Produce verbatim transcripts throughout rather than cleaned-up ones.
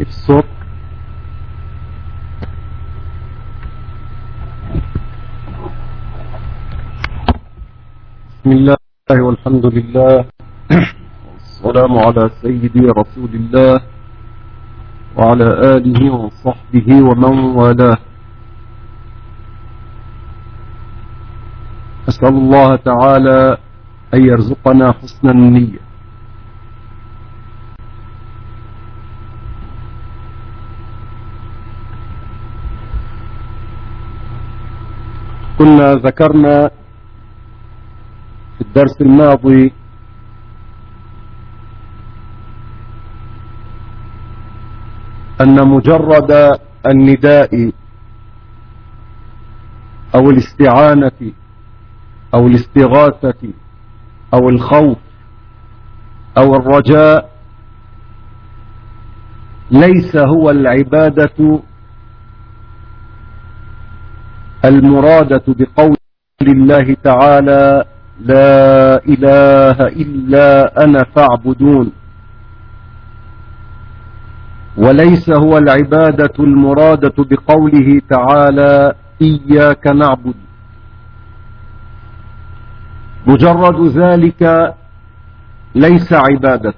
الصوت. بسم الله والحمد لله والسلام على سيدي رسول الله وعلى آله وصحبه ومن والاه. أسأل الله تعالى أن يرزقنا حسن النية. كنا ذكرنا في الدرس الماضي أن مجرد النداء أو الاستعانة أو الاستغاثة أو الخوف أو الرجاء ليس هو العبادة المرادة بقول الله تعالى لا إله إلا أنا فاعبدون، وليس هو العبادة المرادة بقوله تعالى إياك نعبد. مجرد ذلك ليس عبادة.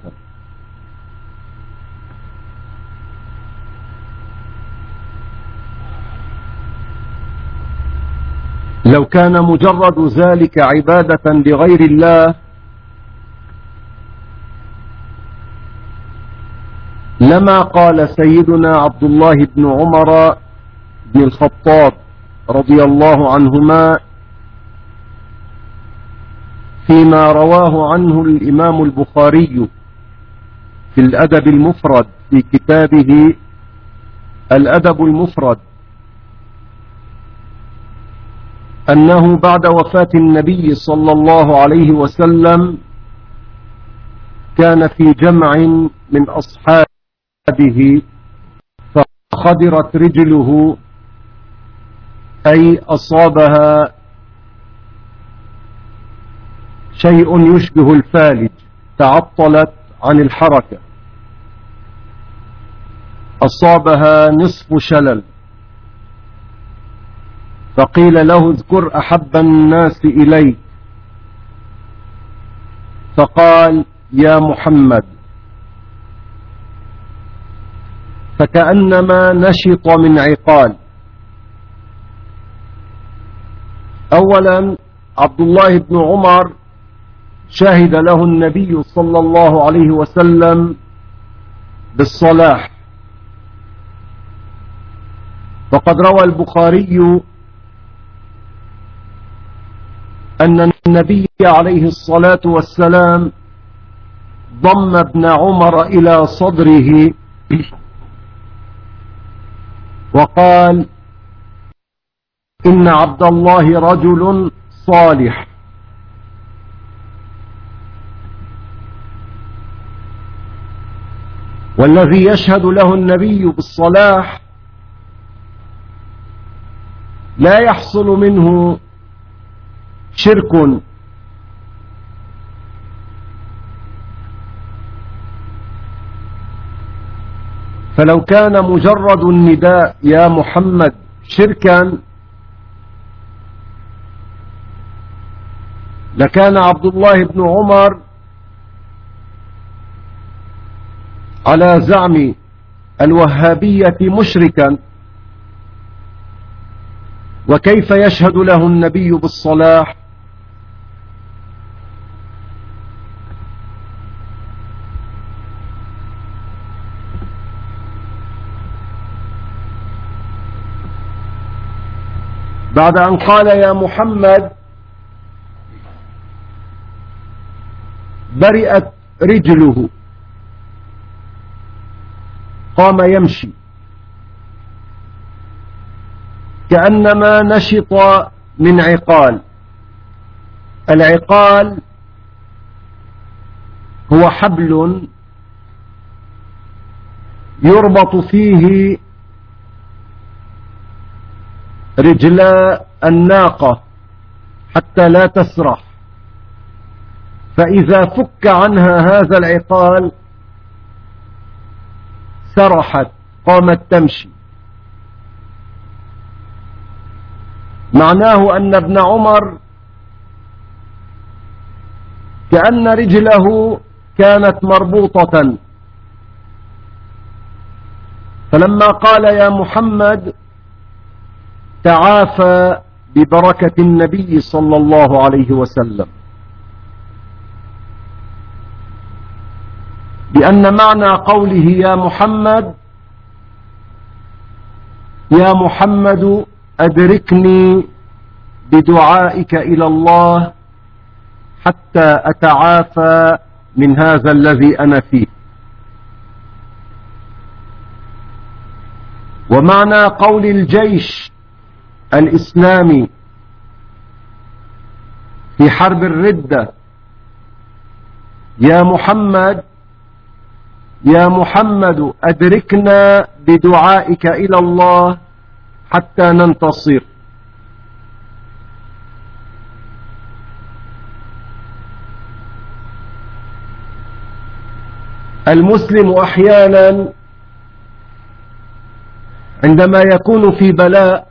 لو كان مجرد ذلك عبادة لغير الله لما قال سيدنا عبد الله بن عمر بن الخطاب رضي الله عنهما فيما رواه عنه الإمام البخاري في الأدب المفرد في كتابه الأدب المفرد أنه بعد وفاة النبي صلى الله عليه وسلم كان في جمع من أصحابه فخدرت رجله، أي أصابها شيء يشبه الفالج، تعطلت عن الحركة، أصابها نصف شلل. فقيل له اذكر أحب الناس إليك، فقال يا محمد، فكأنما نشط من عقال. أولا عبد الله بن عمر شهد له النبي صلى الله عليه وسلم بالصلاح، وقد روى البخاري أن النبي عليه الصلاة والسلام ضم ابن عمر إلى صدره وقال إن عبد الله رجل صالح. والذي يشهد له النبي بالصلاح لا يحصل منه شرك، فلو كان مجرد النداء يا محمد شركا لكان عبد الله بن عمر على زعم الوهابية مشركا. وكيف يشهد له النبي بالصلاح؟ بعد أن قال يا محمد برئت رجله، قام يمشي كأنما نشط من عقال. العقال هو حبل يربط فيه رجلا الناقة حتى لا تسرح، فإذا فك عنها هذا العقال سرحت قامت تمشي. معناه أن ابن عمر كأن رجله كانت مربوطة، فلما قال يا محمد تعافى ببركة النبي صلى الله عليه وسلم، بأن معنى قوله يا محمد يا محمد أدركني بدعائك إلى الله حتى أتعافى من هذا الذي أنا فيه. ومعنى قول الجيش الإسلامي في حرب الردة يا محمد يا محمد أدركنا بدعائك إلى الله حتى ننتصر. المسلم أحيانا عندما يكون في بلاء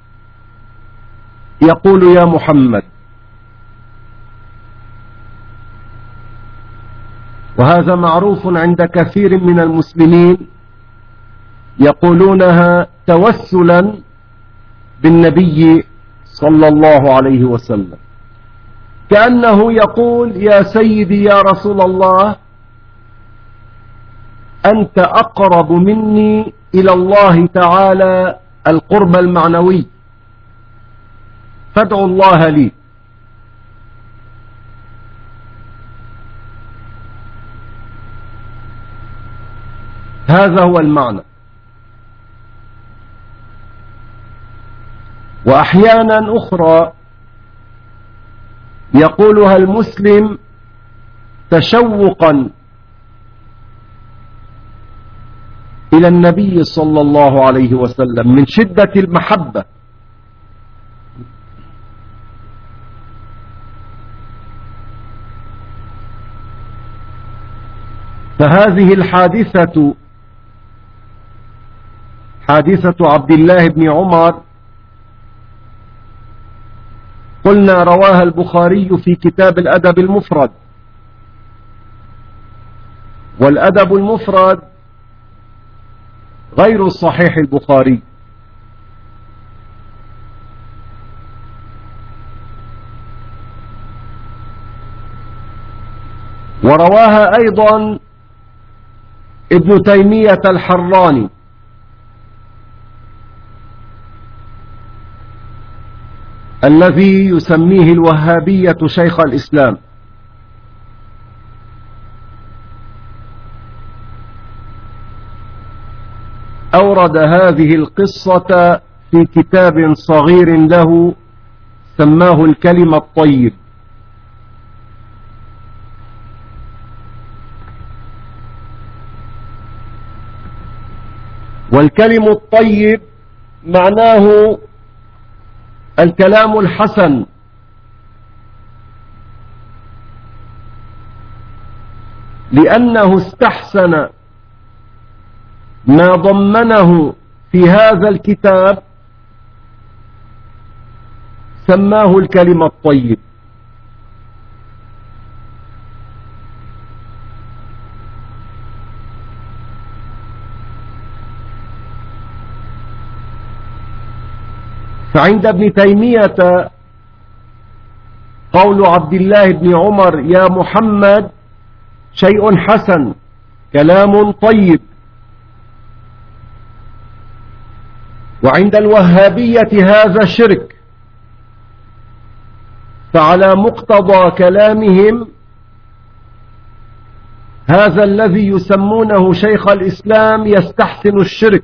يقول يا محمد، وهذا معروف عند كثير من المسلمين يقولونها توسلا بالنبي صلى الله عليه وسلم، كأنه يقول يا سيدي يا رسول الله أنت أقرب مني إلى الله تعالى القرب المعنوي، فادعوا الله لي. هذا هو المعنى. وأحيانا أخرى يقولها المسلم تشوقا إلى النبي صلى الله عليه وسلم من شدة المحبة. فهذه الحادثة حادثة عبد الله بن عمر قلنا رواها البخاري في كتاب الأدب المفرد، والأدب المفرد غير صحيح البخاري. ورواها أيضا ابن تيمية الحراني، الذي يسميه الوهابية شيخ الإسلام. أورد هذه القصة في كتاب صغير له سماه الكلم الطيب. والكلم الطيب معناه الكلام الحسن، لأنه استحسن ما ضمنه في هذا الكتاب سماه الكلم الطيب. فعند ابن تيمية قول عبد الله بن عمر يا محمد شيء حسن، كلام طيب. وعند الوهابية هذا شرك، فعلى مقتضى كلامهم هذا الذي يسمونه شيخ الإسلام يستحسن الشرك.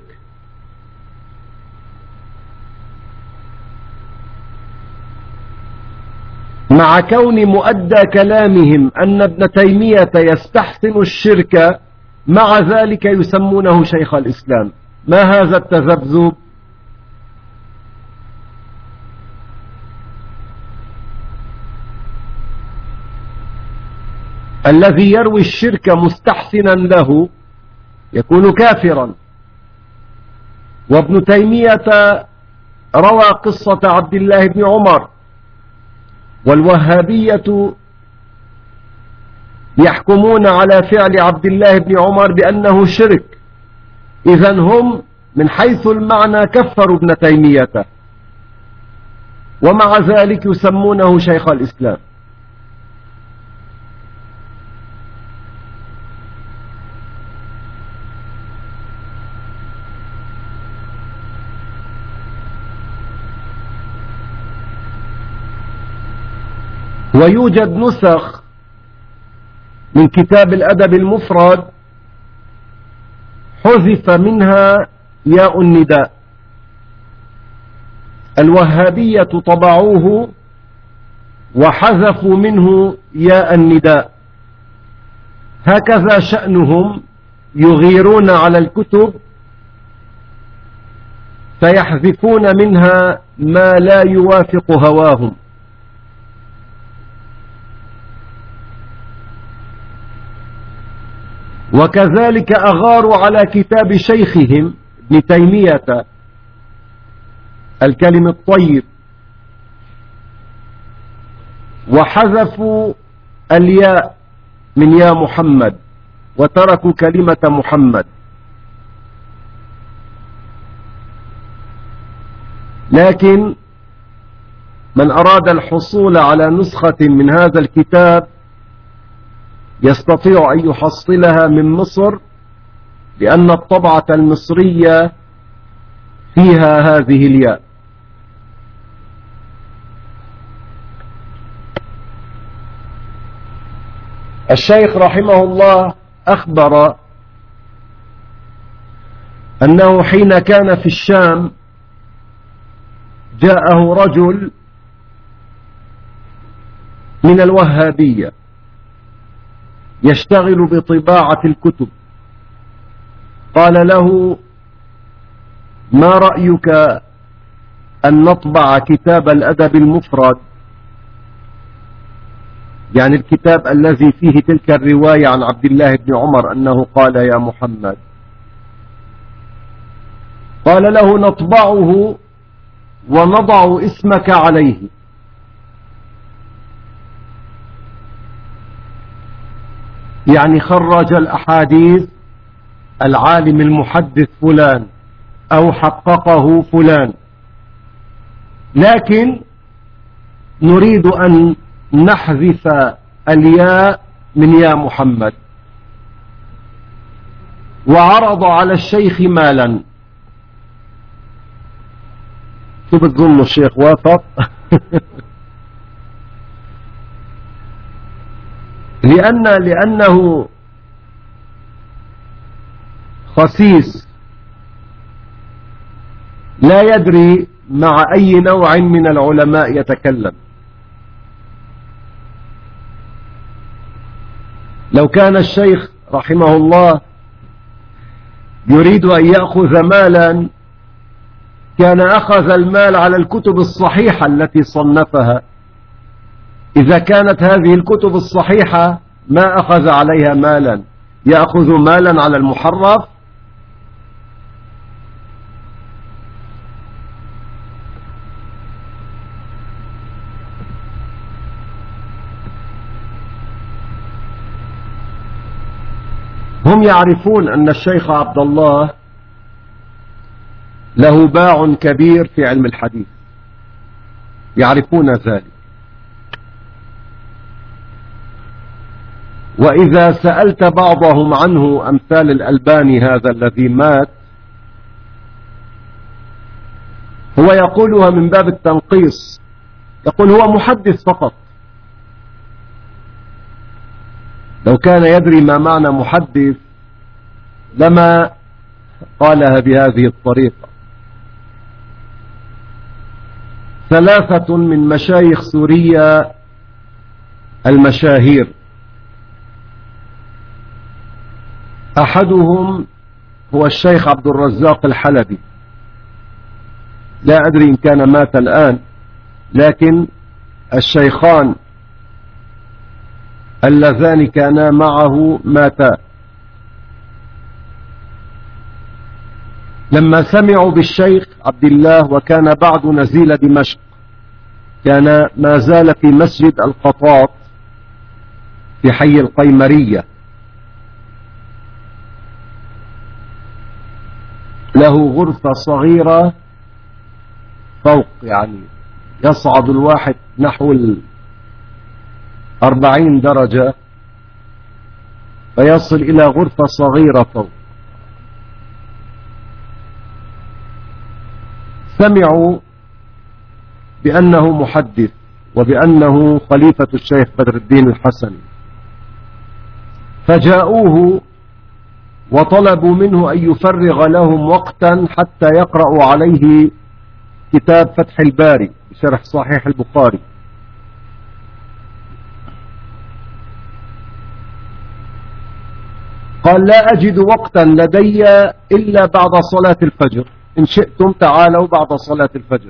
مع كون مؤدى كلامهم أن ابن تيمية يستحسن الشرك، مع ذلك يسمونه شيخ الإسلام. ما هذا التذبذب؟ الذي يروي الشرك مستحسنا له يكون كافرا. وابن تيمية روى قصة عبد الله بن عمر، والوهابية يحكمون على فعل عبد الله بن عمر بأنه شرك، إذن هم من حيث المعنى كفروا ابن تيمية، ومع ذلك يسمونه شيخ الإسلام. ويوجد نسخ من كتاب الأدب المفرد حذف منها ياء النداء. الوهابية طبعوه وحذفوا منه ياء النداء، هكذا شأنهم، يغيرون على الكتب فيحذفون منها ما لا يوافق هواهم. وكذلك أغاروا على كتاب شيخهم ابن تيمية الكلم الطيب، وحذفوا الياء من يا محمد وتركوا كلمة محمد. لكن من أراد الحصول على نسخة من هذا الكتاب يستطيع أن يحصلها من مصر، لأن الطبعة المصرية فيها هذه الياء. الشيخ رحمه الله أخبر أنه حين كان في الشام جاءه رجل من الوهابية يشتغل بطباعة الكتب، قال له: ما رأيك أن نطبع كتاب الأدب المفرد، يعني الكتاب الذي فيه تلك الرواية عن عبد الله بن عمر أنه قال يا محمد. قال له: نطبعه ونضع اسمك عليه. يعني خرج الأحاديث العالم المحدث فلان أو حققه فلان، لكن نريد أن نحذف الياء من يا محمد. وعرض على الشيخ مالا. شو بتظنوا الشيخ وافق؟ لأن لأنه خسيس لا يدري مع أي نوع من العلماء يتكلم. لو كان الشيخ رحمه الله يريد أن يأخذ مالا كان أخذ المال على الكتب الصحيحة التي صنفها. إذا كانت هذه الكتب الصحيحة ما أخذ عليها مالا، يأخذ مالا على المحرف. هم يعرفون أن الشيخ عبد الله له باع كبير في علم الحديث، يعرفون ذلك. وإذا سألت بعضهم عنه أمثال الألباني هذا الذي مات، هو يقولها من باب التنقيص، يقول هو محدث فقط. لو كان يدري ما معنى محدث لما قالها بهذه الطريقة. ثلاثة من مشايخ سوريا المشاهير، أحدهم هو الشيخ عبد الرزاق الحلبي، لا أدري إن كان مات الآن، لكن الشيخان اللذان كانا معه ماتا. لما سمعوا بالشيخ عبد الله وكان بعد نزيل دمشق، كان ما زال في مسجد القطاط في حي القيمرية، له غرفة صغيرة فوق، يعني يصعد الواحد نحو الأربعين درجة فيصل إلى غرفة صغيرة فوق. سمعوا بأنه محدث وبأنه خليفة الشيخ بدر الدين الحسني، فجاءوه وطلبوا منه أن يفرغ لهم وقتا حتى يقرأوا عليه كتاب فتح الباري بشرح صحيح البخاري. قال: لا أجد وقتا لدي إلا بعد صلاة الفجر، إن شئتم تعالوا بعد صلاة الفجر.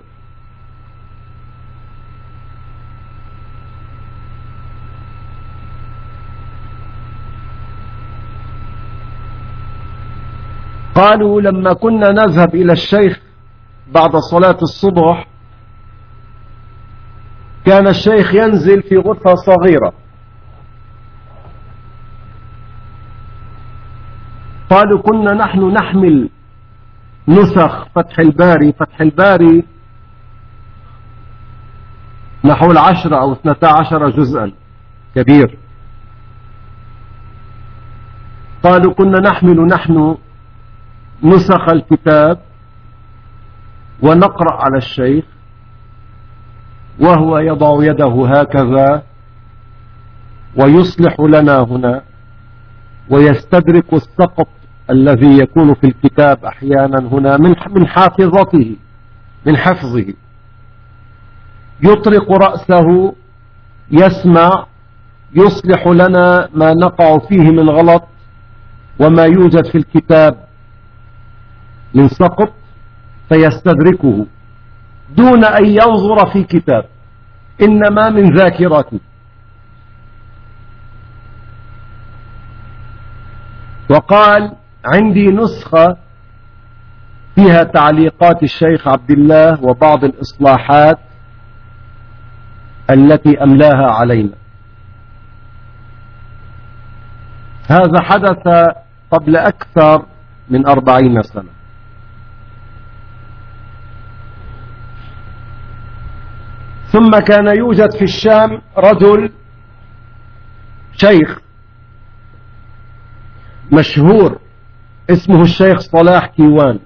قالوا: لما كنا نذهب إلى الشيخ بعد صلاة الصبح كان الشيخ ينزل في غرفة صغيرة. قالوا: كنا نحن نحمل نسخ فتح الباري، فتح الباري نحو العشرة أو اثنتا عشر جزءا، كبير. قالوا: كنا نحمل نحن نسخ الكتاب ونقرأ على الشيخ وهو يضع يده هكذا ويصلح لنا هنا ويستدرك السقط الذي يكون في الكتاب أحيانا هنا من من حافظته من حفظه، يطرق رأسه يسمع، يصلح لنا ما نقع فيه من غلط وما يوجد في الكتاب من سقط فيستدركه دون أن ينظر في كتاب، إنما من ذاكرته. وقال: عندي نسخة فيها تعليقات الشيخ عبد الله وبعض الإصلاحات التي أملاها علينا. هذا حدث قبل أكثر من أربعين سنة. ثم كان يوجد في الشام رجل شيخ مشهور اسمه الشيخ صلاح كيوان،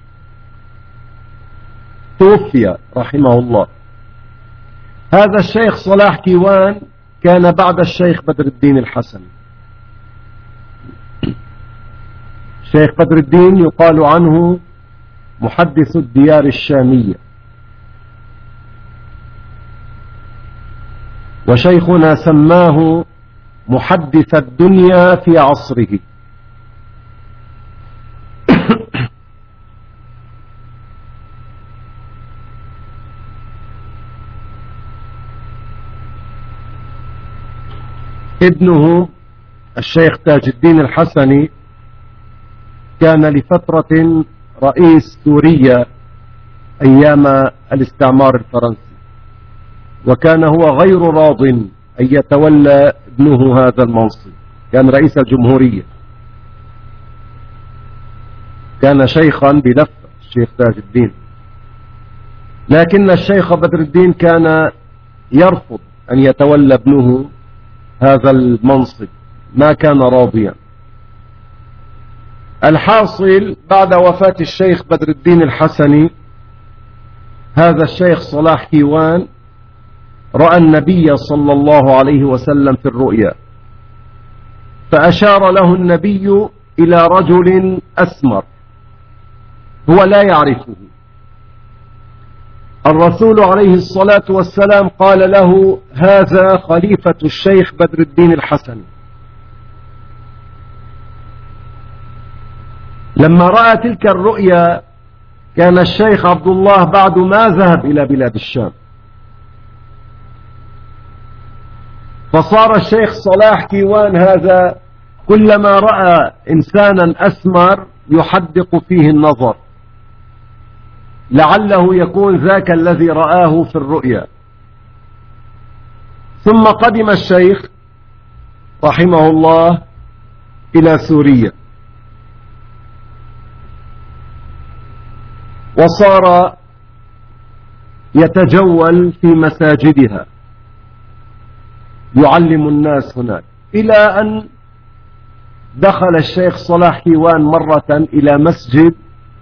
توفي رحمه الله. هذا الشيخ صلاح كيوان كان بعد الشيخ بدر الدين الحسني. الشيخ بدر الدين يقال عنه محدث الديار الشامية، وشيخنا سماه محدث الدنيا في عصره. ابنه الشيخ تاج الدين الحسني كان لفترة رئيس سوريا أيام الاستعمار الفرنسي، وكان هو غير راض أن يتولى ابنه هذا المنصب، كان رئيس الجمهورية، كان شيخا بلفة الشيخ تاج الدين، لكن الشيخ بدر الدين كان يرفض أن يتولى ابنه هذا المنصب، ما كان راضيا. الحاصل بعد وفاة الشيخ بدر الدين الحسني هذا الشيخ صلاح كيوان رأى النبي صلى الله عليه وسلم في الرؤيا، فأشار له النبي إلى رجل أسمر هو لا يعرفه. الرسول عليه الصلاة والسلام قال له: هذا خليفة الشيخ بدر الدين الحسني. لما رأى تلك الرؤيا كان الشيخ عبد الله بعد ما ذهب إلى بلاد الشام، فصار الشيخ صلاح كيوان هذا كلما رأى إنسانا أسمر يحدق فيه النظر لعله يكون ذاك الذي رآه في الرؤيا. ثم قدم الشيخ رحمه الله إلى سوريا، وصار يتجول في مساجدها يعلم الناس هناك، إلى أن دخل الشيخ صلاح كيوان مرة إلى مسجد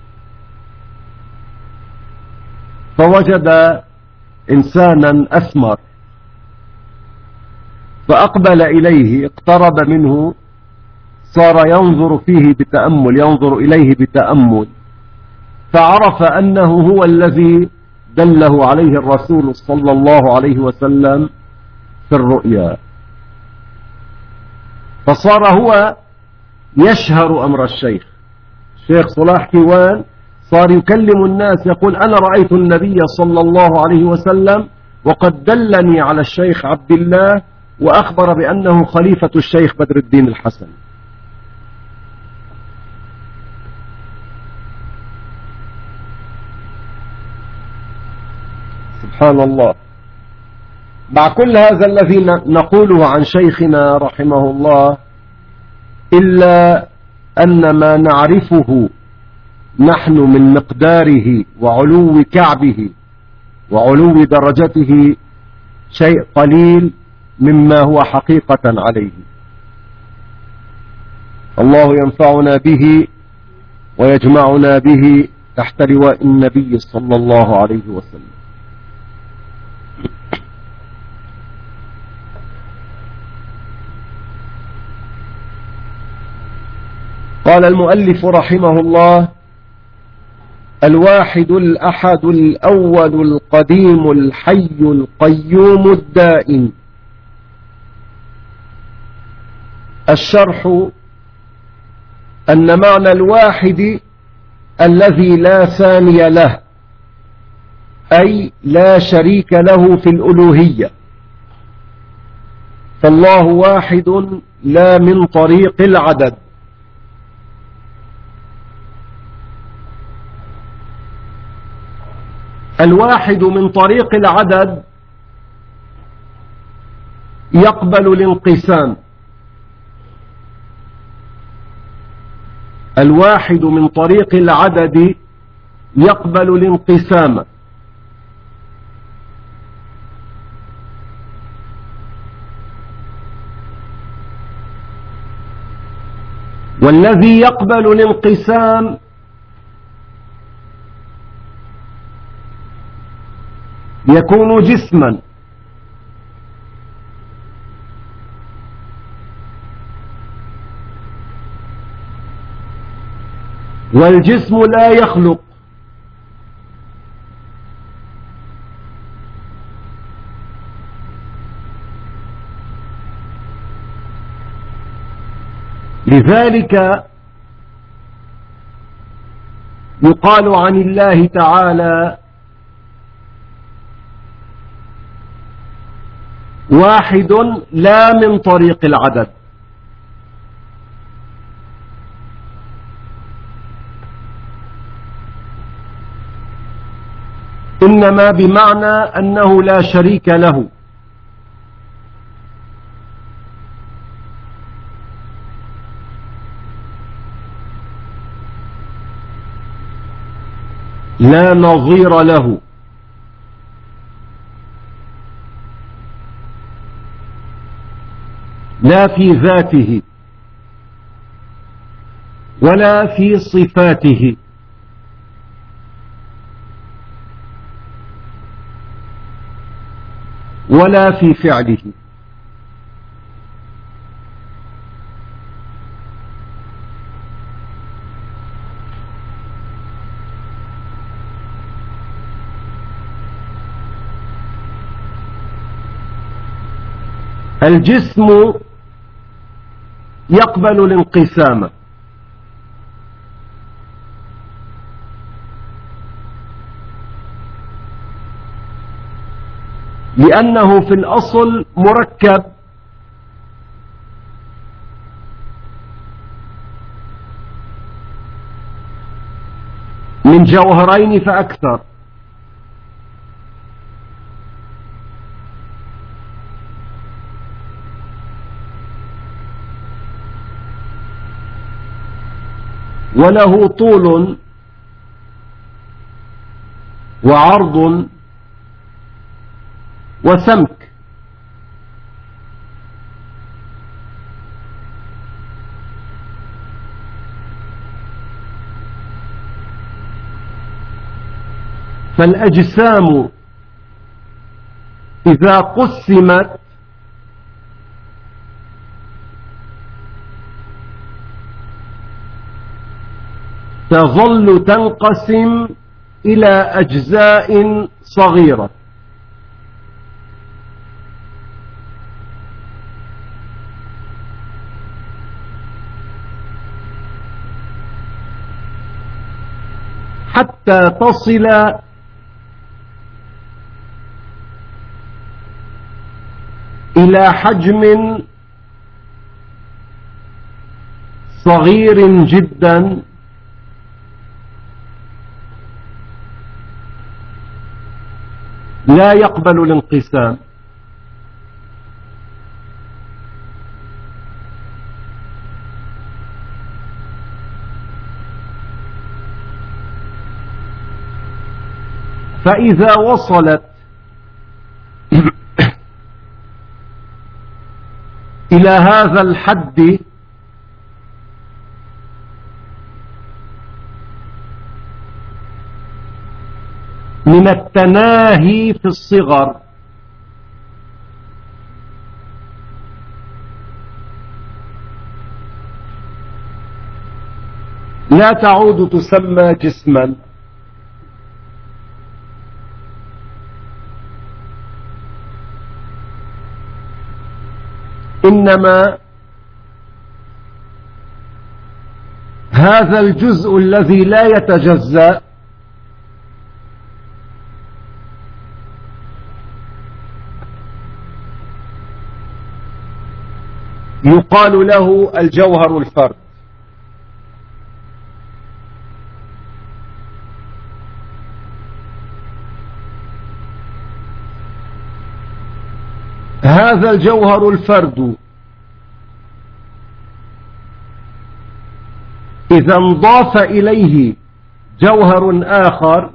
فوجد إنسانا أسمر، فأقبل إليه، اقترب منه، صار ينظر فيه بتأمل، ينظر إليه بتأمل، فعرف أنه هو الذي دله عليه الرسول صلى الله عليه وسلم في الرؤيا. فصار هو يشهر أمر الشيخ. الشيخ صلاح كيوان صار يكلم الناس يقول: أنا رأيت النبي صلى الله عليه وسلم وقد دلني على الشيخ عبد الله، وأخبر بأنه خليفة الشيخ بدر الدين الحسن. سبحان الله. مع كل هذا الذي نقوله عن شيخنا رحمه الله، إلا أن ما نعرفه نحن من مقداره وعلو كعبه وعلو درجته شيء قليل مما هو حقيقة عليه. الله ينفعنا به ويجمعنا به تحت لواء النبي صلى الله عليه وسلم. قال المؤلف رحمه الله: الواحد الأحد الأول القديم الحي القيوم الدائم. الشرح: أن معنى الواحد الذي لا ثاني له، أي لا شريك له في الألوهية، فالله واحد لا من طريق العدد. الواحد من طريق العدد يقبل الانقسام. الواحد من طريق العدد يقبل الانقسام، والذي يقبل الانقسام يكون جسما، والجسم لا يخلق، لذلك يقال عن الله تعالى: واحد لا من طريق العدد. إنما بمعنى أنه لا شريك له. لا نظير له. لا في ذاته ولا في صفاته، ولا في فعله. الجسم يقبل الانقسام، لأنه في الأصل مركب من جوهرين فأكثر. وله طول وعرض وسمك. فالأجسام إذا قسمت تظل تنقسم إلى أجزاء صغيرة. حتى تصل إلى حجم صغير جدا لا يقبل الانقسام. فإذا وصلت إلى هذا الحد من التناهي في الصغر لا تعود تسمى جسما، إنما هذا الجزء الذي لا يتجزأ يقال له الجوهر الفرد. هذا الجوهر الفرد إذا انضاف إليه جوهر آخر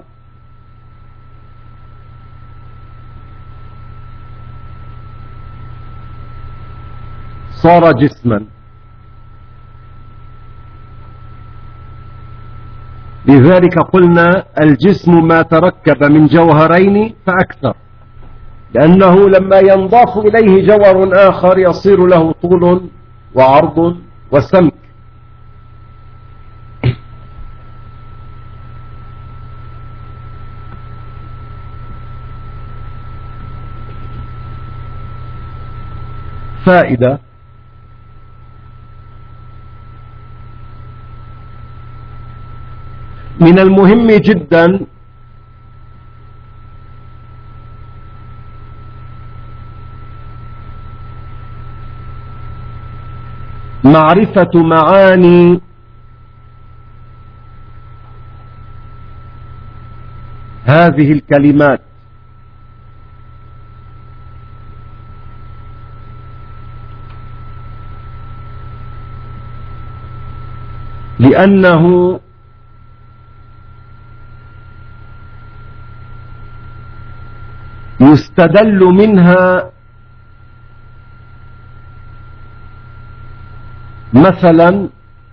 صار جسما. لذلك قلنا الجسم ما تركب من جوهرين فأكثر، لأنه لما ينضاف إليه جوهر آخر يصير له طول وعرض وسمك. فائدة: من المهم جدا معرفة معاني هذه الكلمات، لأنه يستدل منها مثلا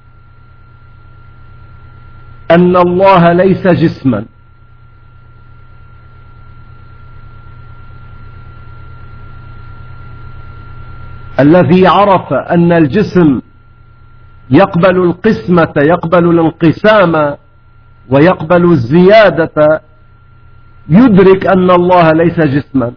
أن الله ليس جسما، الذي عرف أن الجسم يقبل القسمة، يقبل الانقسام ويقبل الزيادة، يدرك أن الله ليس جسما.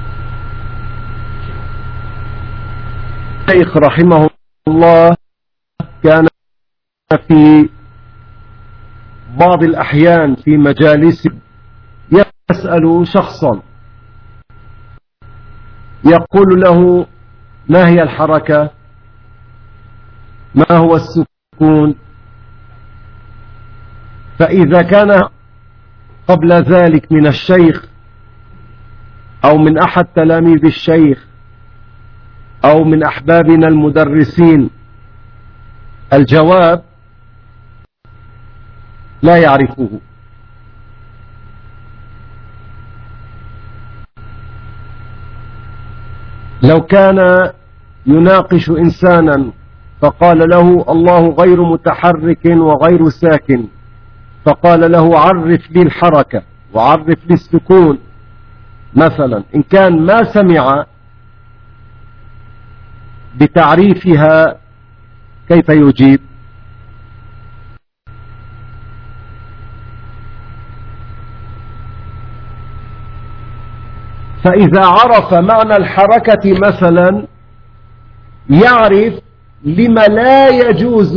الشيخ رحمه الله كان في بعض الأحيان في مجالس يسأل شخصا يقول له: ما هي الحركة؟ ما هو السكون؟ فإذا كان قبل ذلك من الشيخ أو من أحد تلاميذ الشيخ أو من أحبابنا المدرسين الجواب لا يعرفه. لو كان يناقش إنسانا فقال له: الله غير متحرك وغير ساكن، فقال له: عرف لي الحركة وعرف لي السكون مثلا، إن كان ما سمع بتعريفها كيف يجيب؟ فإذا عرف معنى الحركة مثلا يعرف لما لا يجوز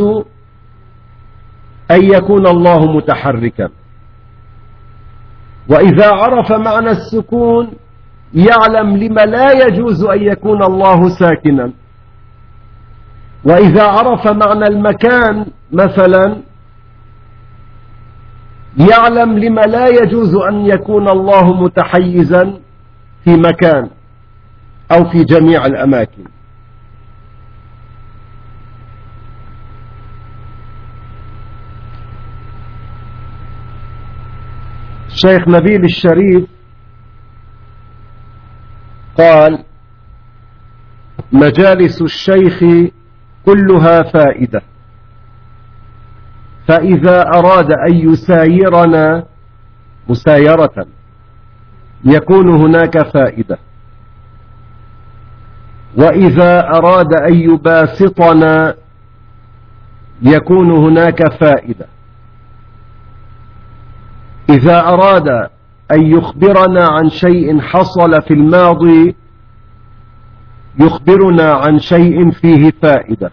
أن يكون الله متحركا، وإذا عرف معنى السكون يعلم لما لا يجوز أن يكون الله ساكنا، وإذا عرف معنى المكان مثلا يعلم لما لا يجوز أن يكون الله متحيزا في مكان أو في جميع الأماكن. الشيخ نبيل الشريف قال: مجالس الشيخ كلها فائدة، فإذا أراد أن يسايرنا مسايرة يكون هناك فائدة، وإذا أراد أن يباسطنا يكون هناك فائدة، إذا أراد أن يخبرنا عن شيء حصل في الماضي يخبرنا عن شيء فيه فائدة.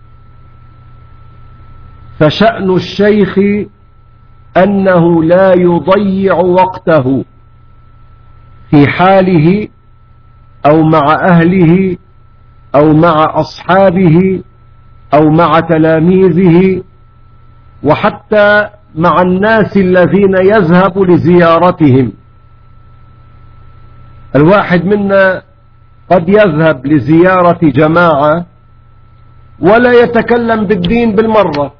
فشأن الشيخ أنه لا يضيع وقته في حاله أو مع أهله أو مع أصحابه أو مع تلاميذه وحتى مع الناس الذين يذهب لزيارتهم. الواحد منا قد يذهب لزيارة جماعة ولا يتكلم بالدين بالمرة،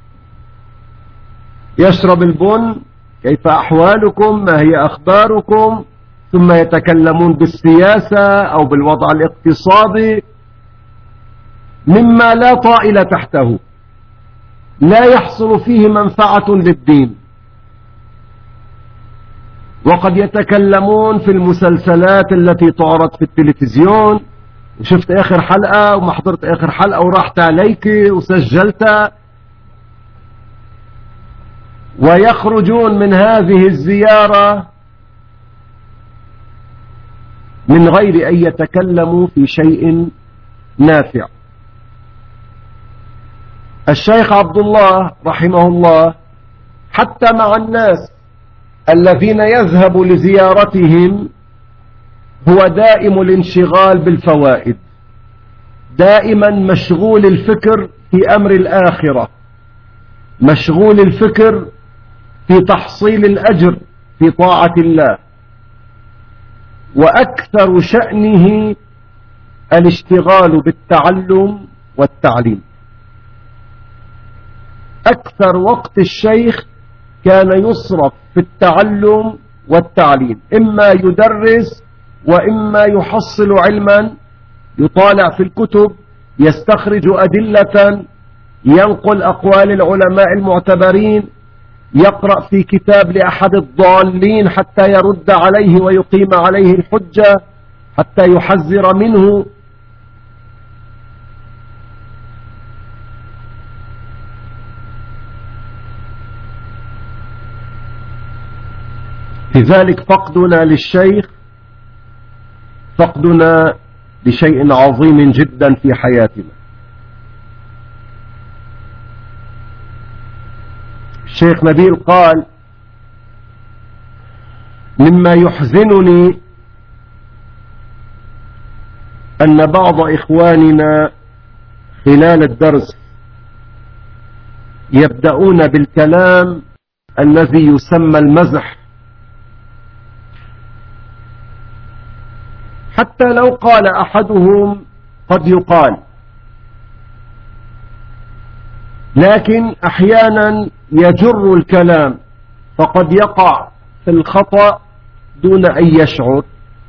يشرب البن، كيف أحوالكم، ما هي أخباركم، ثم يتكلمون بالسياسة أو بالوضع الاقتصادي مما لا طائل تحته، لا يحصل فيه منفعة للدين. وقد يتكلمون في المسلسلات التي تعرض في التلفزيون، وشفت آخر حلقة وما حضرت آخر حلقة وراحت عليك وسجلتها، ويخرجون من هذه الزيارة من غير أن يتكلموا في شيء نافع. الشيخ عبد الله رحمه الله حتى مع الناس الذين يذهب لزيارتهم هو دائم الانشغال بالفوائد، دائما مشغول الفكر في أمر الآخرة، مشغول الفكر في تحصيل الأجر في طاعة الله، وأكثر شأنه الاشتغال بالتعلم والتعليم. أكثر وقت الشيخ كان يصرف في التعلم والتعليم، إما يدرس وإما يحصل علما، يطالع في الكتب، يستخرج أدلة، ينقل أقوال العلماء المعتبرين، يقرأ في كتاب لأحد الضالين حتى يرد عليه ويقيم عليه الحجة، حتى يحذر منه. لذلك فقدنا للشيخ فقدنا لشيء عظيم جدا في حياتنا. الشيخ نبيل قال: مما يحزنني أن بعض إخواننا خلال الدرس يبدأون بالكلام الذي يسمى المزح، حتى لو قال أحدهم قد يقال، لكن أحيانا يجر الكلام فقد يقع في الخطأ دون أن يشعر.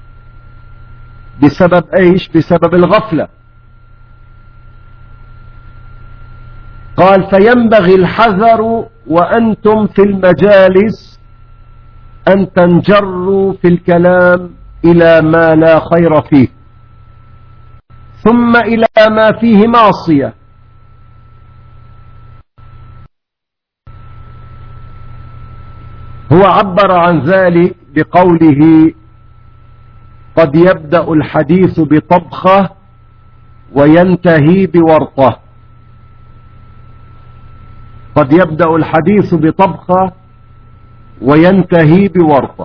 بسبب ايش؟ بسبب الغفلة. قال: فينبغي الحذر وأنتم في المجالس أن تنجروا في الكلام إلى ما لا خير فيه، ثم إلى ما فيه معصية. هو عبر عن ذلك بقوله: قد يبدأ الحديث بطبخة وينتهي بورطة. قد يبدأ الحديث بطبخة وينتهي بورطة.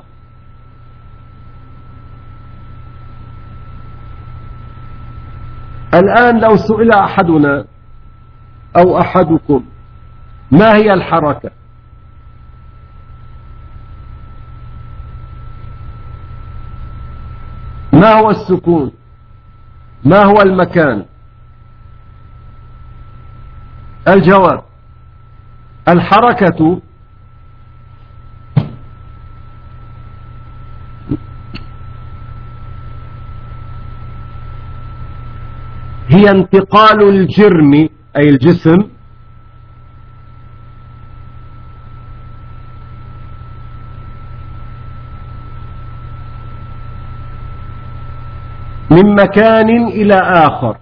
الآن لو سئل أحدنا أو أحدكم: ما هي الحركة؟ ما هو السكون؟ ما هو المكان؟ الجواب: الحركة هي انتقال الجرم أي الجسم من مكان إلى آخر،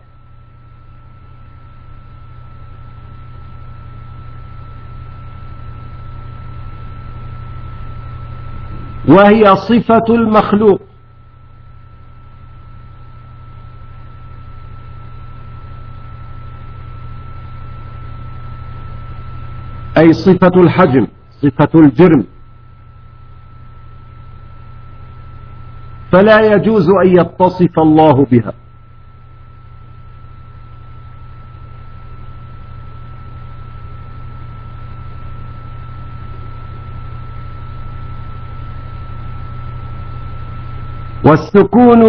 وهي صفة المخلوق. أي صفة الحجم، صفة الجرم، فلا يجوز أن يتصف الله بها. والسكون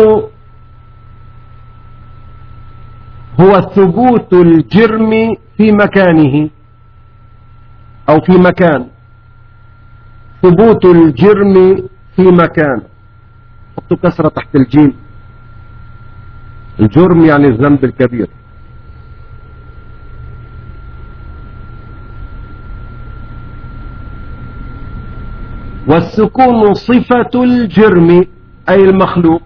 هو ثبوت الجرم في مكانه أو في مكان، ثبوت الجرم في مكان. حطوا كسرة تحت الجيم. الجرم يعني الذنب الكبير. والسكون صفة الجرم أي المخلوق،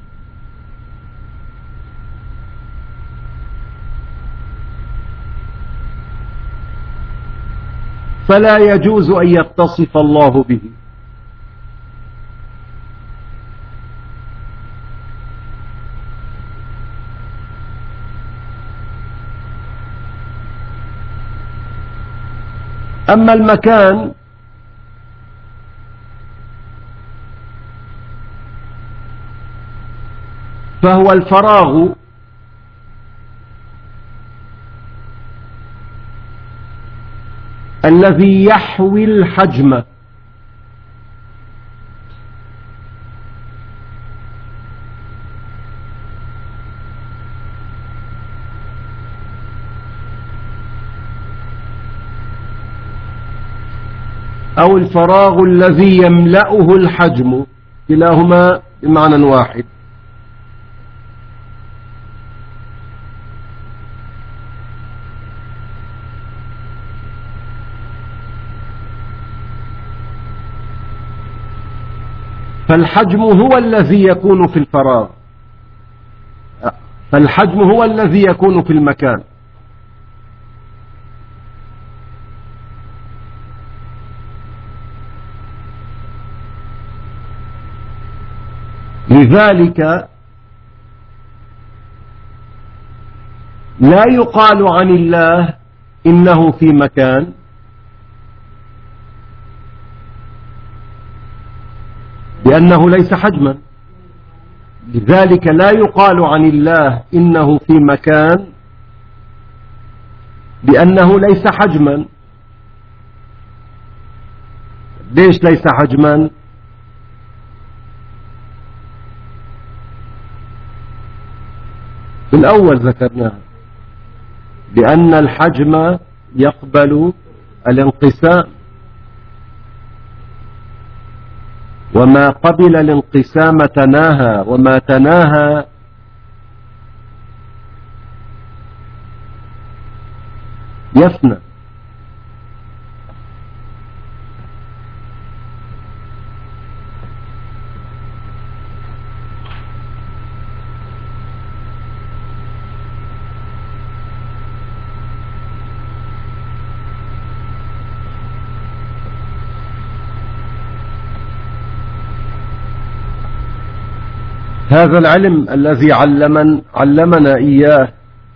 فلا يجوز أن يتصف الله به. أما المكان فهو الفراغ الذي يحوي الحجم، أو الفراغ الذي يملأه الحجم، كلاهما بمعنى واحد. فالحجم هو الذي يكون في الفراغ، فالحجم هو الذي يكون في المكان. لذلك لا يقال عن الله إنه في مكان، لأنه ليس حجما. لذلك لا يقال عن الله إنه في مكان لأنه ليس حجما. ليش ليس حجما؟ في الأول ذكرناها، لأن الحجم يقبل الانقسام، وما قبل الانقسام تناهى، وما تناهى يفنى. هذا العلم الذي علمن علمنا إياه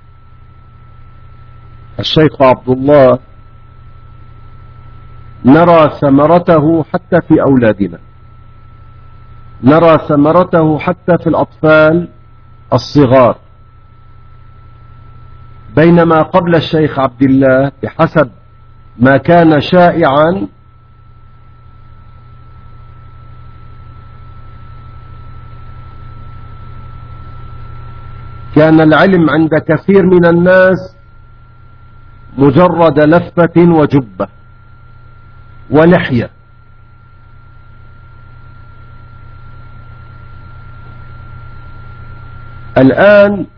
الشيخ عبد الله نرى ثمرته حتى في أولادنا، نرى ثمرته حتى في الأطفال الصغار. بينما قبل الشيخ عبد الله بحسب ما كان شائعا كان العلم عند كثير من الناس مجرد لفة وجبة ولحية. الآن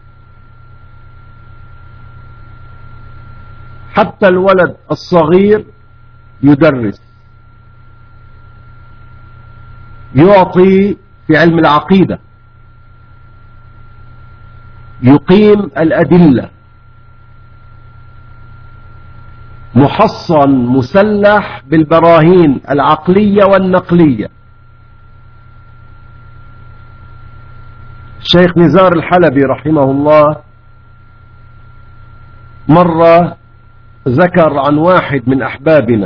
حتى الولد الصغير يدرس، يعطي في علم العقيدة، يقيم الأدلة، محصن مسلح بالبراهين العقلية والنقلية. الشيخ نزار الحلبي رحمه الله مرة ذكر عن واحد من أحبابنا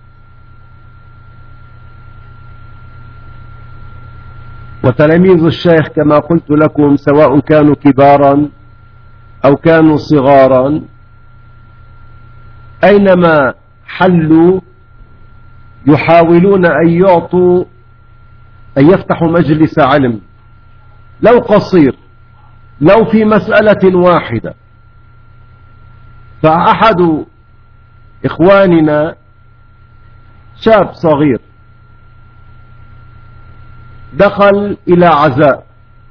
وتلاميذ الشيخ كما قلت لكم سواء كانوا كبارا أو كانوا صغارا أينما حلوا يحاولون أن يعطوا أن يفتحوا مجلس علم لو قصير، لو في مسألة واحدة. فأحد إخواننا شاب صغير دخل إلى عزاء،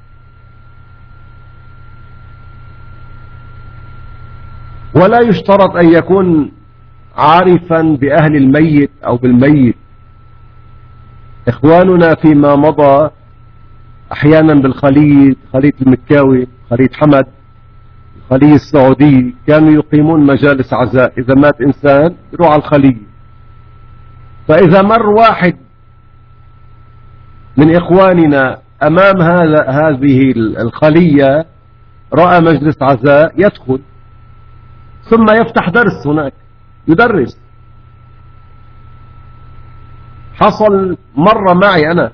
ولا يشترط أن يكون عارفا بأهل الميت أو بالميت. إخواننا فيما مضى أحيانا بالخليج، خليج المكاوي، خليج حمد، الخليج السعودي، كانوا يقيمون مجالس عزاء. إذا مات إنسان يروح على الخليج، فإذا مر واحد من إخواننا أمام هذا هذه الخلية رأى مجلس عزاء يدخل ثم يفتح درس هناك يدرس. حصل مرة معي أنا،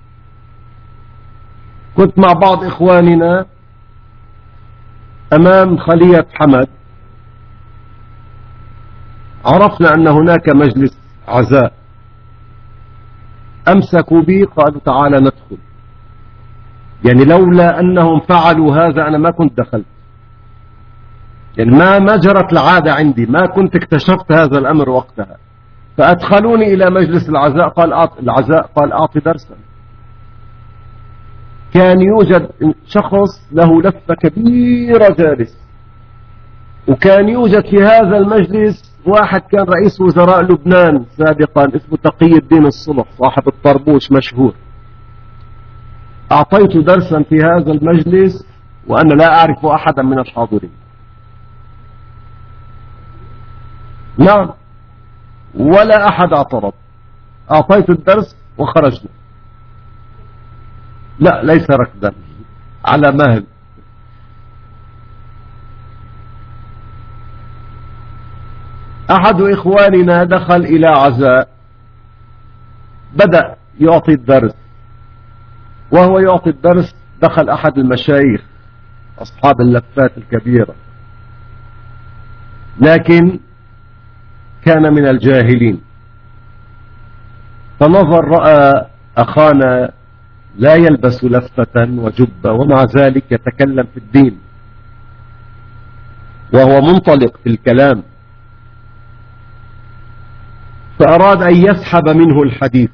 كنت مع بعض إخواننا أمام خلية حمد، عرفنا أن هناك مجلس عزاء، أمسكوا بي قالوا تعالى ندخل. يعني لولا أنهم فعلوا هذا أنا ما كنت دخلت، يعني ما ما جرت العادة عندي، ما كنت اكتشفت هذا الأمر وقتها. فأدخلوني إلى مجلس العزاء، قال أعط العزاء قال أعطي درسا. كان يوجد شخص له لفة كبيرة جالس، وكان يوجد في هذا المجلس واحد كان رئيس وزراء لبنان سابقا اسمه تقي الدين الصلح، صاحب الطربوش مشهور. أعطيت درسا في هذا المجلس وأنا لا أعرف أحدا من الحاضرين. نعم، ولا أحد اعترض. أعطيت الدرس وخرجنا. لا ليس ركضا، على مهل. أحد إخواننا دخل إلى عزاء، بدأ يعطي الدرس، وهو يعطي الدرس دخل أحد المشايخ أصحاب اللفات الكبيرة، لكن كان من الجاهلين، فنظر رأى أخانا لا يلبس لفة وجبة ومع ذلك يتكلم في الدين وهو منطلق في الكلام، فأراد أن يسحب منه الحديث.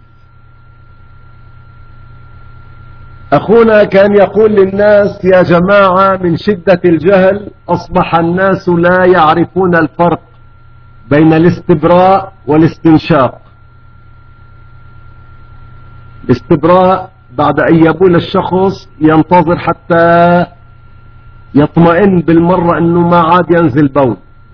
أخونا كان يقول للناس: يا جماعة، من شدة الجهل أصبح الناس لا يعرفون الفرق بين الاستبراء والاستنشاق. الاستبراء بعد أن يبول الشخص ينتظر حتى يطمئن بالمرة أنه ما عاد ينزل بول،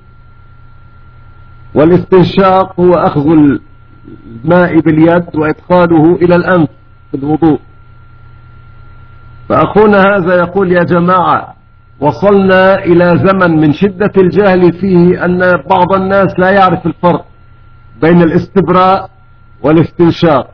والاستنشاق هو أخذ الماء باليد وإدخاله إلى الأنف في الوضوء. فأخونا هذا يقول: يا جماعة، وصلنا إلى زمن من شدة الجهل فيه أن بعض الناس لا يعرف الفرق بين الاستبراء والاستنشاق.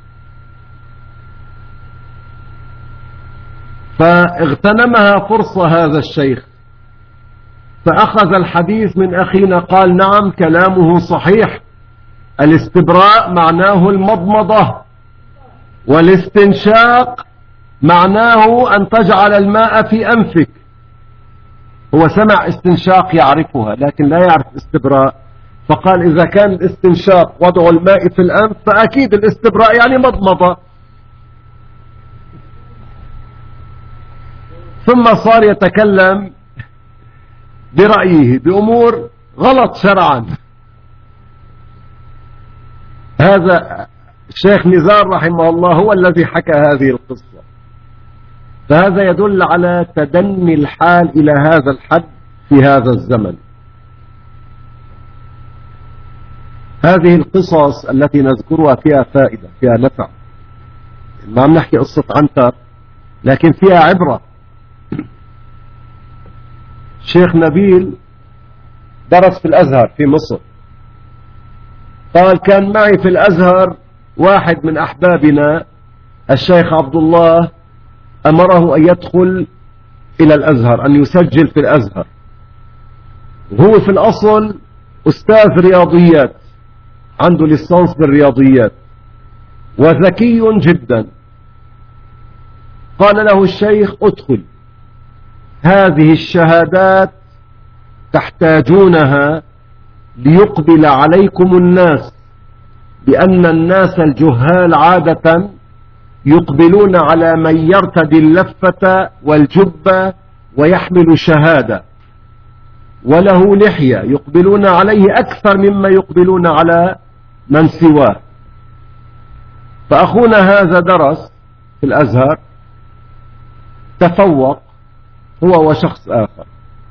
فاغتنمها فرصة هذا الشيخ، فأخذ الحديث من أخينا، قال: نعم، كلامه صحيح، الاستبراء معناه المضمضة، والاستنشاق معناه أن تجعل الماء في أنفك. هو سمع استنشاق يعرفها لكن لا يعرف استبراء، فقال: إذا كان الاستنشاق وضع الماء في الأنف فأكيد الاستبراء يعني مضمضة. ثم صار يتكلم برأيه بأمور غلط شرعا. هذا الشيخ نزار رحمه الله هو الذي حكى هذه القصة، فهذا يدل على تدني الحال إلى هذا الحد في هذا الزمن. هذه القصص التي نذكرها فيها فائدة، فيها نفع، ما عم نحكي قصة عنتر لكن فيها عبرة. الشيخ نبيل درس في الأزهر في مصر، قال: كان معي في الأزهر واحد من أحبابنا الشيخ عبد الله، أمره أن يدخل إلى الأزهر، أن يسجل في الأزهر. وهو في الأصل أستاذ رياضيات، عنده ليسانس بالرياضيات وذكي جدا. قال له الشيخ: ادخل، هذه الشهادات تحتاجونها ليقبل عليكم الناس، لأن الناس الجهال عادة يقبلون على من يرتدي اللفة والجبة ويحمل شهادة وله لحية، يقبلون عليه أكثر مما يقبلون على من سواه. فأخونا هذا درس في الأزهر، تفوق هو وشخص آخر.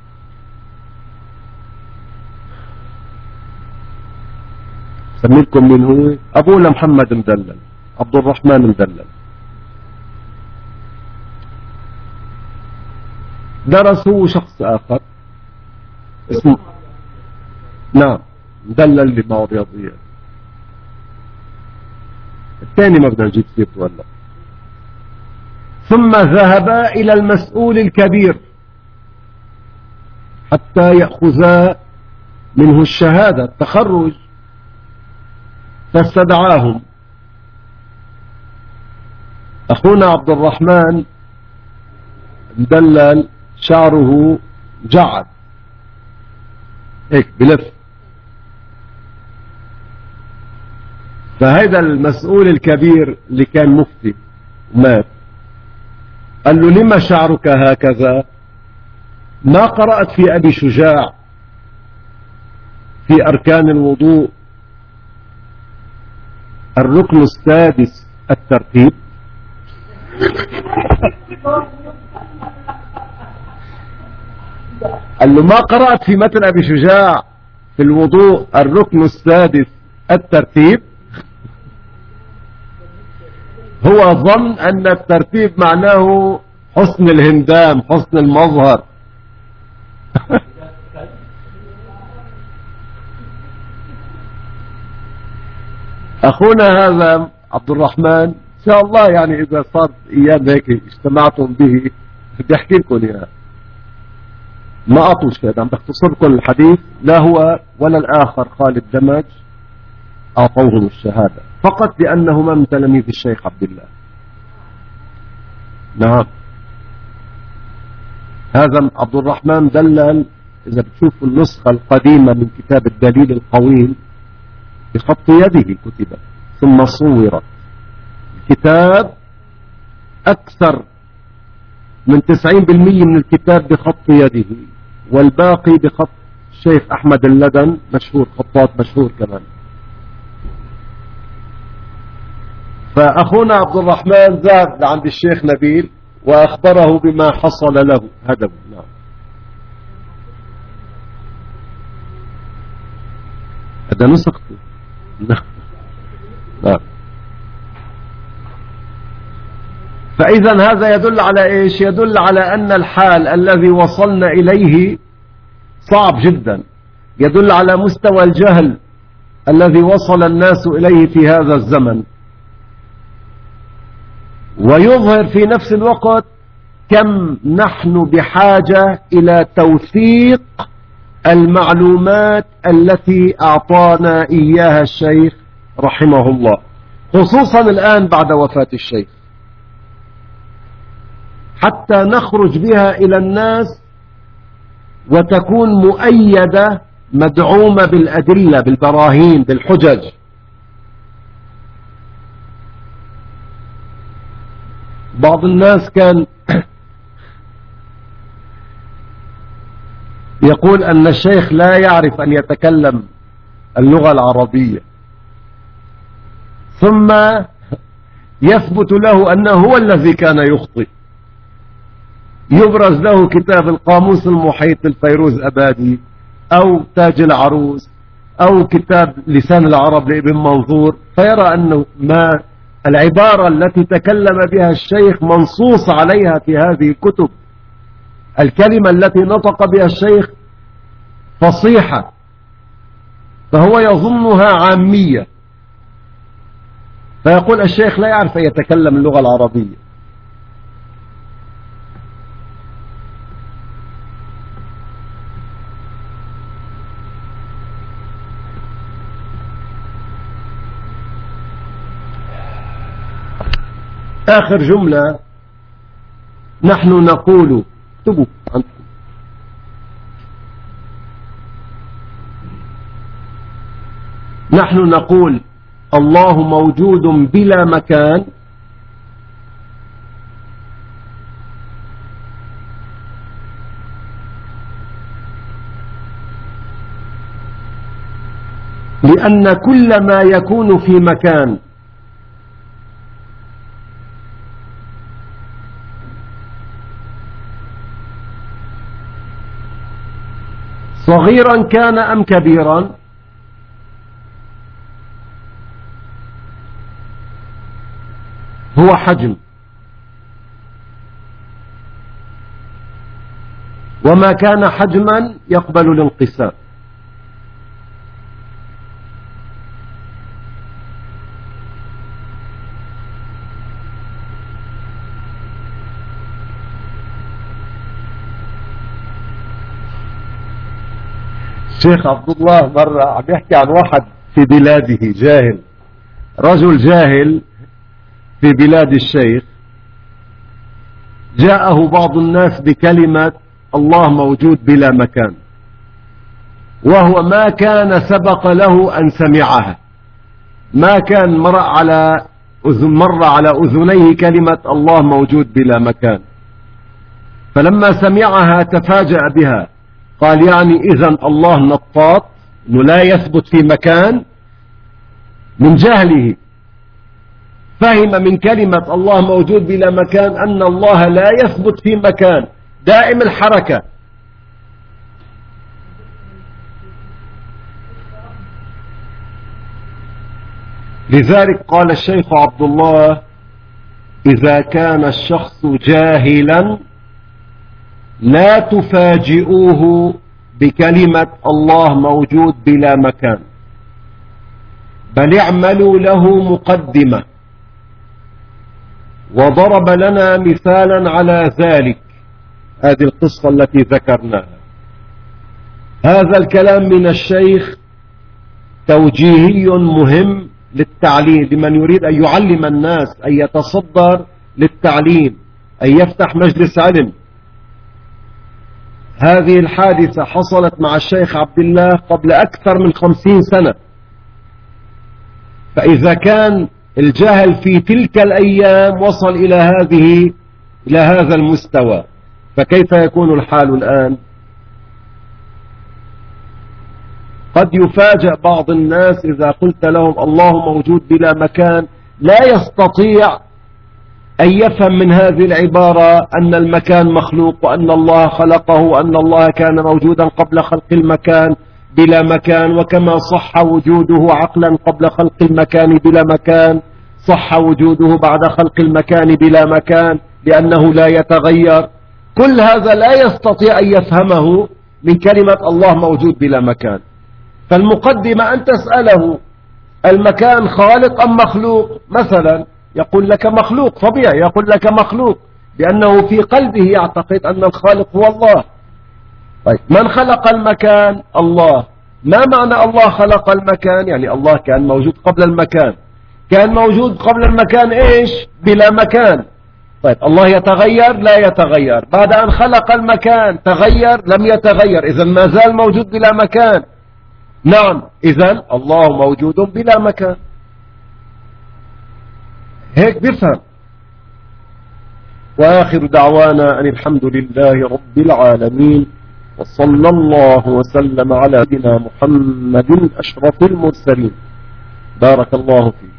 سميتكم من هو؟ أبونا محمد مدلل، عبد الرحمن مدلل. درس هو شخص آخر اسمه، نعم، مدلل اللي معه رياضيات. الثاني ما بدنا نجيب سيرته ولا. ثم ذهبا إلى المسؤول الكبير حتى يأخذا منه الشهادة التخرج، فاستدعاهم. أخونا عبد الرحمن مدلل شعره جعد هيك بلف، فهذا المسؤول الكبير اللي كان مفتي مات، قال له: لما شعرك هكذا؟ ما قرأت في أبي شجاع في أركان الوضوء الركن السادس الترتيب؟ قال له: ما قرأت في متن أبي شجاع في الوضوء الركن السادس الترتيب؟ هو ظن أن الترتيب معناه حسن الهندام، حسن المظهر. أخونا هذا عبد الرحمن شاء الله يعني إذا صار أيام هيك اجتمعتم به بيحكي لكم إياها. ما أطوش كده، عم بختصر لكم الحديث. لا هو ولا الآخر خالد دمج أعطوهم الشهادة فقط لأنهما من تلاميذ الشيخ عبد الله. نعم. هذا عبد الرحمن دلل، إذا بتشوفوا النسخة القديمة من كتاب الدليل القويم بخط يده كتبت ثم صورت. الكتاب أكثر من تسعين بالمئة من الكتاب بخط يده، والباقي بخط الشيخ أحمد اللدن، مشهور خطاط مشهور كمان. فأخونا عبد الرحمن ذهب عند الشيخ نبيل وأخبره بما حصل له. هذا نعم. هذا نسخته. نعم. فإذا هذا يدل على إيش؟ يدل على أن الحال الذي وصلنا إليه صعب جدا، يدل على مستوى الجهل الذي وصل الناس إليه في هذا الزمن، ويظهر في نفس الوقت كم نحن بحاجة إلى توثيق المعلومات التي أعطانا إياها الشيخ رحمه الله، خصوصا الآن بعد وفاة الشيخ، حتى نخرج بها إلى الناس وتكون مؤيدة مدعومة بالأدلة بالبراهين بالحجج. بعض الناس كان يقول أن الشيخ لا يعرف أن يتكلم اللغة العربية، ثم يثبت له أنه هو الذي كان يخطئ. يبرز له كتاب القاموس المحيط للفيروز أبادي، أو تاج العروس، أو كتاب لسان العرب لابن منظور، فيرى أنه ما العبارة التي تكلم بها الشيخ منصوص عليها في هذه الكتب، الكلمة التي نطق بها الشيخ فصيحة، فهو يظنها عامية، فيقول الشيخ لا يعرف أن يتكلم اللغة العربية. آخر جملة نحن نقول، اكتبوا عنكم، نحن نقول الله موجود بلا مكان، لأن كل ما يكون في مكان صغيرا كان أم كبيرا هو حجم، وما كان حجما يقبل الانقسام. الشيخ عبد الله مرة عم يحكي عن واحد في بلاده جاهل، رجل جاهل في بلاد الشيخ، جاءه بعض الناس بكلمة الله موجود بلا مكان، وهو ما كان سبق له أن سمعها، ما كان مر على أذن مر على أذنيه كلمة الله موجود بلا مكان، فلما سمعها تفاجأ بها، قال يعني إذن الله نطاط إنه لا يثبت في مكان. من جهله فهم من كلمة الله موجود بلا مكان أن الله لا يثبت في مكان، دائم الحركة. لذلك قال الشيخ عبد الله إذا كان الشخص جاهلا لا تفاجئوه بكلمة الله موجود بلا مكان، بل اعملوا له مقدمة وضرب لنا مثالا على ذلك، هذه القصة التي ذكرناها. هذا الكلام من الشيخ توجيهي مهم للتعليم، لمن يريد أن يعلم الناس، أن يتصدر للتعليم، أن يفتح مجلس علم. هذه الحادثة حصلت مع الشيخ عبد الله قبل أكثر من خمسين سنة، فإذا كان الجهل في تلك الأيام وصل إلى هذه إلى هذا المستوى، فكيف يكون الحال الآن؟ قد يفاجأ بعض الناس إذا قلت لهم الله موجود بلا مكان، لا يستطيع أن يفهم من هذه العبارة أن المكان مخلوق، وأن الله خلقه، وأن الله كان موجودا قبل خلق المكان بلا مكان، وكما صح وجوده عقلا قبل خلق المكان بلا مكان، صح وجوده بعد خلق المكان بلا مكان، لأنه لا يتغير. كل هذا لا يستطيع أن يفهمه من كلمة الله موجود بلا مكان. فالمقدمة أن تسأله المكان خالق أم مخلوق؟ مثلا يقول لك مخلوق، طبيعي يقول لك مخلوق، لأنه في قلبه يعتقد أن الخالق هو الله. طيب من خلق المكان؟ الله. ما معنى الله خلق المكان؟ يعني الله كان موجود قبل المكان. كان موجود قبل المكان إيش؟ بلا مكان. طيب الله يتغير؟ لا يتغير. بعد أن خلق المكان تغير؟ لم يتغير. إذن ما زال موجود بلا مكان. نعم، إذن الله موجود بلا مكان. هيك بفهم. وآخر دعوانا أن الحمد لله رب العالمين، وصلى الله وسلم على سيدنا محمد أشرف المرسلين. بارك الله فيك.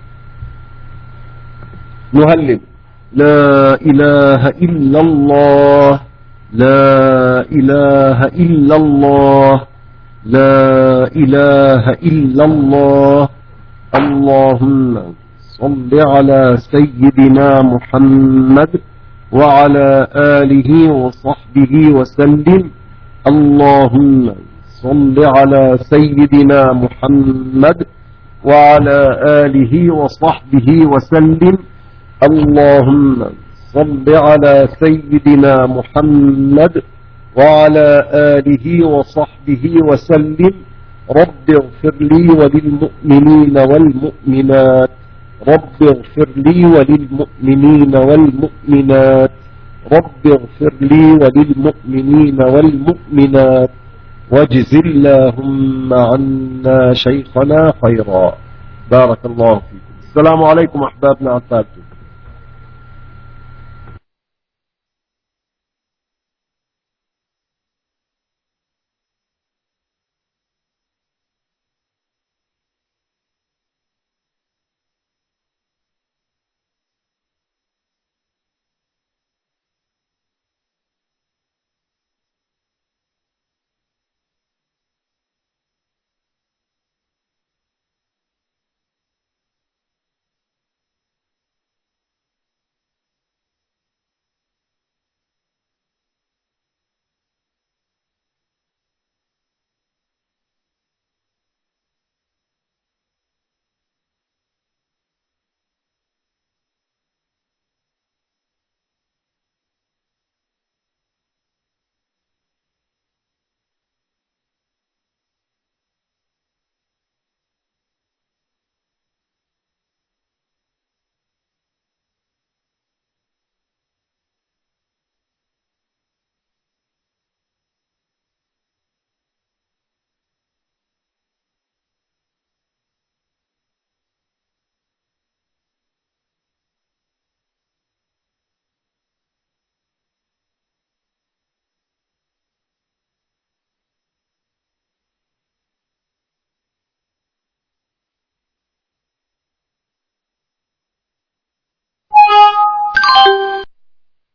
نهلل لا إله إلا الله، لا إله إلا الله، لا إله إلا الله. اللهم صل على سيدنا محمد وعلى آله وصحبه وسلم. اللهم صل على سيدنا محمد وعلى آله وصحبه وسلم. اللهم صل على سيدنا محمد وعلى آله وصحبه وسلم. رب اغفر لي وللمؤمنين والمؤمنات، رب اغفر لي وللمؤمنين والمؤمنات، رب اغفر لي وللمؤمنين والمؤمنات، واجز اللهم عنا شيخنا خيرا. بارك الله فيكم. السلام عليكم أحبابنا. عطاكم.